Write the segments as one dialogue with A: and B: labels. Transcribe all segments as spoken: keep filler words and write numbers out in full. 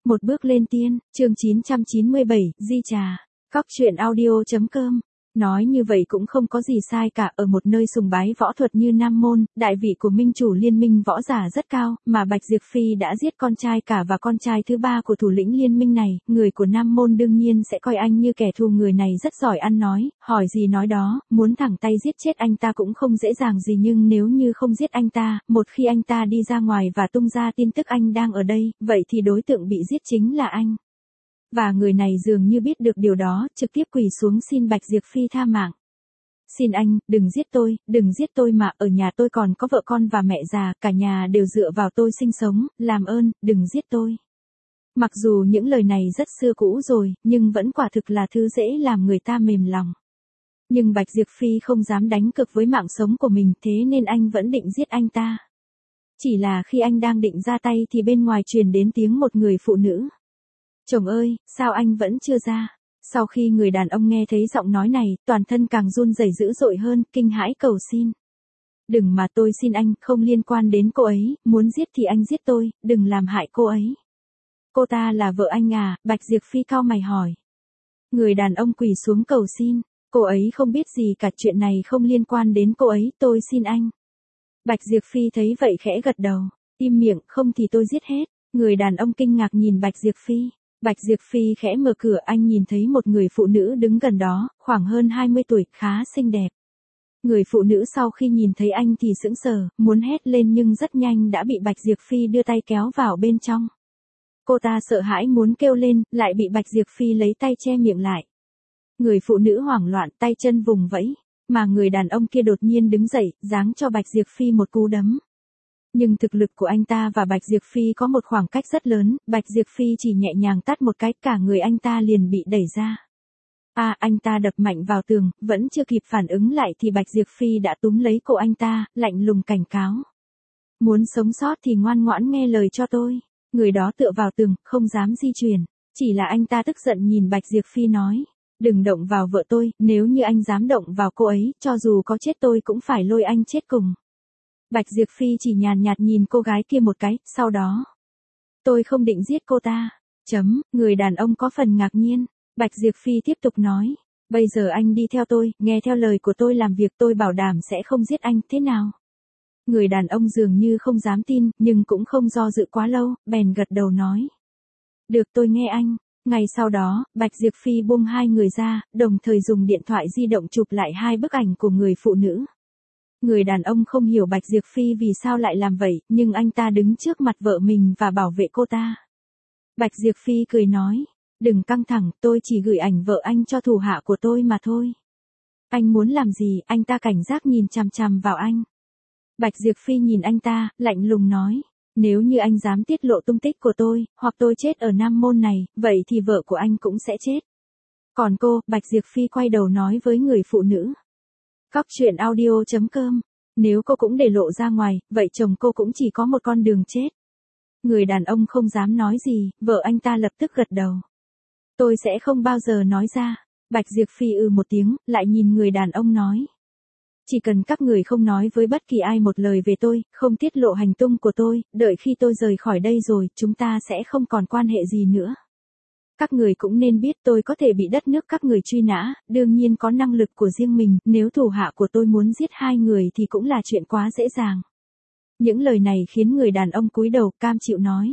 A: Một bước lên tiên, chương chín trăm chín mươi bảy, Di Trà. Cóc truyện audio chấm com. Nói như vậy cũng không có gì sai cả, ở một nơi sùng bái võ thuật như Nam Môn, đại vị của minh chủ liên minh võ giả rất cao, mà Bạch Diệp Phi đã giết con trai cả và con trai thứ ba của thủ lĩnh liên minh này, người của Nam Môn đương nhiên sẽ coi anh như kẻ thù. Người này rất giỏi ăn nói, hỏi gì nói đó, muốn thẳng tay giết chết anh ta cũng không dễ dàng gì, nhưng nếu như không giết anh ta, một khi anh ta đi ra ngoài và tung ra tin tức anh đang ở đây, vậy thì đối tượng bị giết chính là anh. Và người này dường như biết được điều đó, trực tiếp quỳ xuống xin Bạch Diệp Phi tha mạng. Xin anh, đừng giết tôi, đừng giết tôi mà, ở nhà tôi còn có vợ con và mẹ già, cả nhà đều dựa vào tôi sinh sống, làm ơn, đừng giết tôi. Mặc dù những lời này rất xưa cũ rồi, nhưng vẫn quả thực là thứ dễ làm người ta mềm lòng. Nhưng Bạch Diệp Phi không dám đánh cược với mạng sống của mình, thế nên anh vẫn định giết anh ta. Chỉ là khi anh đang định ra tay thì bên ngoài truyền đến tiếng một người phụ nữ. Chồng ơi, sao anh vẫn chưa ra? Sau khi người đàn ông nghe thấy giọng nói này, toàn thân càng run rẩy dữ dội hơn, kinh hãi cầu xin. Đừng mà, tôi xin anh, không liên quan đến cô ấy, muốn giết thì anh giết tôi, đừng làm hại cô ấy. Cô ta là vợ anh à? Bạch Diệp Phi cau mày hỏi. Người đàn ông quỳ xuống cầu xin, cô ấy không biết gì cả, chuyện này không liên quan đến cô ấy, tôi xin anh. Bạch Diệp Phi thấy vậy khẽ gật đầu, im miệng, không thì tôi giết hết. Người đàn ông kinh ngạc nhìn Bạch Diệp Phi. Bạch Diệp Phi khẽ mở cửa, anh nhìn thấy một người phụ nữ đứng gần đó, khoảng hơn hai mươi tuổi, khá xinh đẹp. Người phụ nữ sau khi nhìn thấy anh thì sững sờ, muốn hét lên nhưng rất nhanh đã bị Bạch Diệp Phi đưa tay kéo vào bên trong. Cô ta sợ hãi muốn kêu lên, lại bị Bạch Diệp Phi lấy tay che miệng lại. Người phụ nữ hoảng loạn, tay chân vùng vẫy, mà người đàn ông kia đột nhiên đứng dậy, giáng cho Bạch Diệp Phi một cú đấm. Nhưng thực lực của anh ta và Bạch Diệp Phi có một khoảng cách rất lớn, Bạch Diệp Phi chỉ nhẹ nhàng tát một cái, cả người anh ta liền bị đẩy ra. À, anh ta đập mạnh vào tường, vẫn chưa kịp phản ứng lại thì Bạch Diệp Phi đã túm lấy cổ anh ta, lạnh lùng cảnh cáo. Muốn sống sót thì ngoan ngoãn nghe lời cho tôi. Người đó tựa vào tường, không dám di chuyển. Chỉ là anh ta tức giận nhìn Bạch Diệp Phi nói. Đừng động vào vợ tôi, nếu như anh dám động vào cô ấy, cho dù có chết tôi cũng phải lôi anh chết cùng. Bạch Diệp Phi chỉ nhàn nhạt nhìn cô gái kia một cái, sau đó. Tôi không định giết cô ta. Chấm, người đàn ông có phần ngạc nhiên. Bạch Diệp Phi tiếp tục nói. Bây giờ anh đi theo tôi, nghe theo lời của tôi làm việc, tôi bảo đảm sẽ không giết anh, thế nào? Người đàn ông dường như không dám tin, nhưng cũng không do dự quá lâu, bèn gật đầu nói. Được, tôi nghe anh. Ngày sau đó, Bạch Diệp Phi buông hai người ra, đồng thời dùng điện thoại di động chụp lại hai bức ảnh của người phụ nữ. Người đàn ông không hiểu Bạch Diệp Phi vì sao lại làm vậy, nhưng anh ta đứng trước mặt vợ mình và bảo vệ cô ta. Bạch Diệp Phi cười nói, đừng căng thẳng, tôi chỉ gửi ảnh vợ anh cho thủ hạ của tôi mà thôi. Anh muốn làm gì? Anh ta cảnh giác nhìn chằm chằm vào anh. Bạch Diệp Phi nhìn anh ta, lạnh lùng nói, nếu như anh dám tiết lộ tung tích của tôi, hoặc tôi chết ở Nam Môn này, vậy thì vợ của anh cũng sẽ chết. Còn cô, Bạch Diệp Phi quay đầu nói với người phụ nữ. Cóc truyện audio chấm com. Nếu cô cũng để lộ ra ngoài, vậy chồng cô cũng chỉ có một con đường chết. Người đàn ông không dám nói gì, vợ anh ta lập tức gật đầu. Tôi sẽ không bao giờ nói ra. Bạch Diệp Phi ừ một tiếng, lại nhìn người đàn ông nói. Chỉ cần các người không nói với bất kỳ ai một lời về tôi, không tiết lộ hành tung của tôi, đợi khi tôi rời khỏi đây rồi, chúng ta sẽ không còn quan hệ gì nữa. Các người cũng nên biết tôi có thể bị đất nước các người truy nã, đương nhiên có năng lực của riêng mình, nếu thủ hạ của tôi muốn giết hai người thì cũng là chuyện quá dễ dàng. Những lời này khiến người đàn ông cúi đầu, cam chịu nói.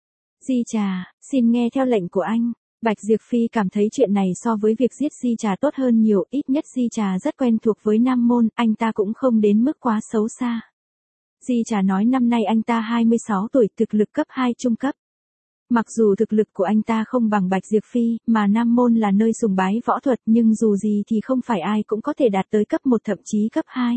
A: Di Trà, xin nghe theo lệnh của anh. Bạch Diệp Phi cảm thấy chuyện này so với việc giết Di Trà tốt hơn nhiều, ít nhất Di Trà rất quen thuộc với Nam Môn, anh ta cũng không đến mức quá xấu xa. Di Trà nói năm nay anh ta hai mươi sáu tuổi, thực lực cấp hai trung cấp. Mặc dù thực lực của anh ta không bằng Bạch Diệp Phi, mà Nam Môn là nơi sùng bái võ thuật, nhưng dù gì thì không phải ai cũng có thể đạt tới cấp một thậm chí cấp hai.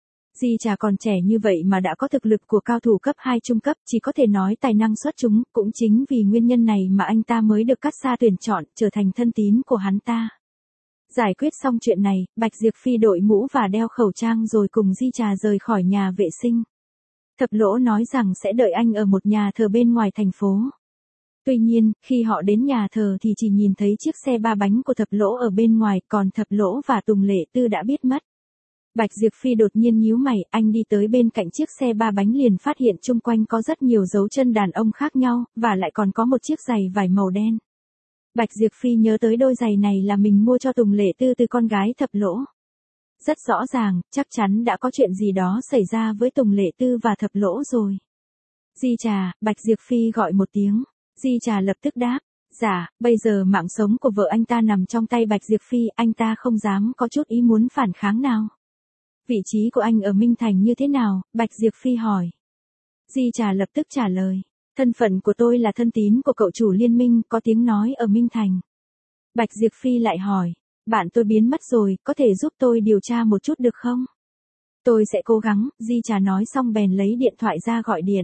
A: Di Trà còn trẻ như vậy mà đã có thực lực của cao thủ cấp hai trung cấp, chỉ có thể nói tài năng xuất chúng, cũng chính vì nguyên nhân này mà anh ta mới được Cát Sa tuyển chọn, trở thành thân tín của hắn ta. Giải quyết xong chuyện này, Bạch Diệp Phi đội mũ và đeo khẩu trang rồi cùng Di Trà rời khỏi nhà vệ sinh. Thập Lỗ nói rằng sẽ đợi anh ở một nhà thờ bên ngoài thành phố. Tuy nhiên, khi họ đến nhà thờ thì chỉ nhìn thấy chiếc xe ba bánh của Thập Lỗ ở bên ngoài, còn Thập Lỗ và Tùng Lệ Tư đã biết mất. Bạch Diệp Phi đột nhiên nhíu mày, anh đi tới bên cạnh chiếc xe ba bánh liền phát hiện chung quanh có rất nhiều dấu chân đàn ông khác nhau, và lại còn có một chiếc giày vải màu đen. Bạch Diệp Phi nhớ tới đôi giày này là mình mua cho Tùng Lệ Tư từ con gái Thập Lỗ. Rất rõ ràng, chắc chắn đã có chuyện gì đó xảy ra với Tùng Lệ Tư và Thập Lỗ rồi. Di Trà, Bạch Diệp Phi gọi một tiếng. Di Trà lập tức đáp. Dạ, bây giờ mạng sống của vợ anh ta nằm trong tay Bạch Diệp Phi, anh ta không dám có chút ý muốn phản kháng nào. Vị trí của anh ở Minh Thành như thế nào? Bạch Diệp Phi hỏi. Di Trà lập tức trả lời. Thân phận của tôi là thân tín của cậu chủ liên minh, có tiếng nói ở Minh Thành. Bạch Diệp Phi lại hỏi. Bạn tôi biến mất rồi, có thể giúp tôi điều tra một chút được không? Tôi sẽ cố gắng, Di Trà nói xong bèn lấy điện thoại ra gọi điện.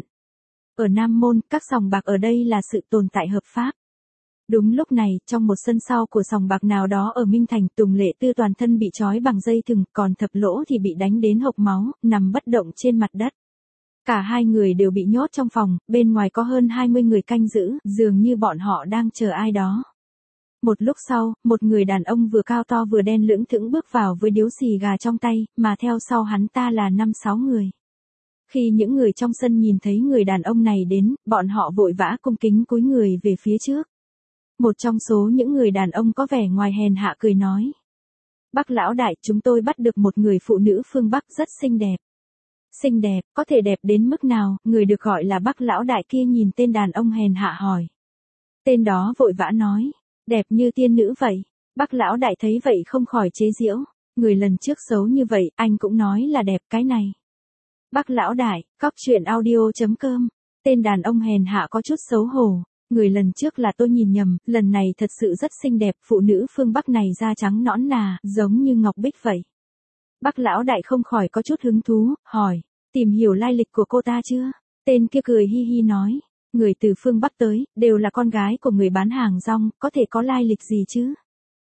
A: Ở Nam Môn, các sòng bạc ở đây là sự tồn tại hợp pháp. Đúng lúc này, trong một sân sau của sòng bạc nào đó ở Minh Thành, Tùng Lệ Tư toàn thân bị trói bằng dây thừng, còn Thập Lỗ thì bị đánh đến hộc máu, nằm bất động trên mặt đất. Cả hai người đều bị nhốt trong phòng, bên ngoài có hơn hai mươi người canh giữ, dường như bọn họ đang chờ ai đó. Một lúc sau, một người đàn ông vừa cao to vừa đen lưỡng thững bước vào với điếu xì gà trong tay, mà theo sau hắn ta là năm sáu người. Khi những người trong sân nhìn thấy người đàn ông này đến, bọn họ vội vã cung kính cúi người về phía trước. Một trong số những người đàn ông có vẻ ngoài hèn hạ cười nói. Bác lão đại, chúng tôi bắt được một người phụ nữ phương Bắc rất xinh đẹp. Xinh đẹp, có thể đẹp đến mức nào? Người được gọi là bác lão đại kia nhìn tên đàn ông hèn hạ hỏi. Tên đó vội vã nói. Đẹp như tiên nữ vậy. Bác lão đại thấy vậy không khỏi chế giễu. Người lần trước xấu như vậy, anh cũng nói là đẹp cái này. Bác lão đại, cóc truyện audio chấm com. Tên đàn ông hèn hạ có chút xấu hổ. Người lần trước là tôi nhìn nhầm, lần này thật sự rất xinh đẹp, phụ nữ phương Bắc này da trắng nõn nà, giống như ngọc bích vậy. Bác lão đại không khỏi có chút hứng thú, hỏi, tìm hiểu lai lịch của cô ta chưa? Tên kia cười hi hi nói, người từ phương Bắc tới, đều là con gái của người bán hàng rong, có thể có lai lịch gì chứ?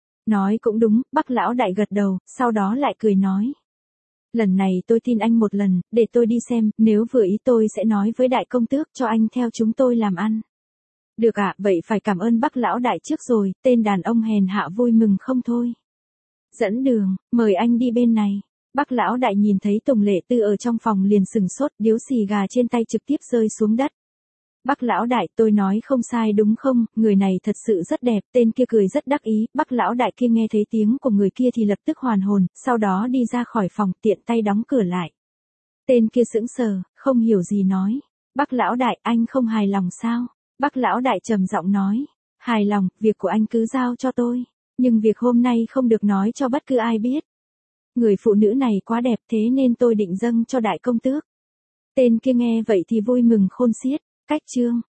A: Nói cũng đúng, bác lão đại gật đầu, sau đó lại cười nói. Lần này tôi tin anh một lần, để tôi đi xem, nếu vừa ý tôi sẽ nói với đại công tước cho anh theo chúng tôi làm ăn. Được ạ, à, vậy phải cảm ơn bác lão đại trước rồi, tên đàn ông hèn hạ vui mừng không thôi. Dẫn đường, mời anh đi bên này. Bác lão đại nhìn thấy Tùng Lệ Tư ở trong phòng liền sừng sốt, điếu xì gà trên tay trực tiếp rơi xuống đất. Bác lão đại, tôi nói không sai đúng không, người này thật sự rất đẹp, tên kia cười rất đắc ý, bác lão đại kia nghe thấy tiếng của người kia thì lập tức hoàn hồn, sau đó đi ra khỏi phòng tiện tay đóng cửa lại. Tên kia sững sờ, không hiểu gì nói. Bác lão đại, anh không hài lòng sao? Bác lão đại trầm giọng nói, hài lòng, việc của anh cứ giao cho tôi, nhưng việc hôm nay không được nói cho bất cứ ai biết. Người phụ nữ này quá đẹp thế nên tôi định dâng cho đại công tước. Tên kia nghe vậy thì vui mừng khôn xiết, cách chương.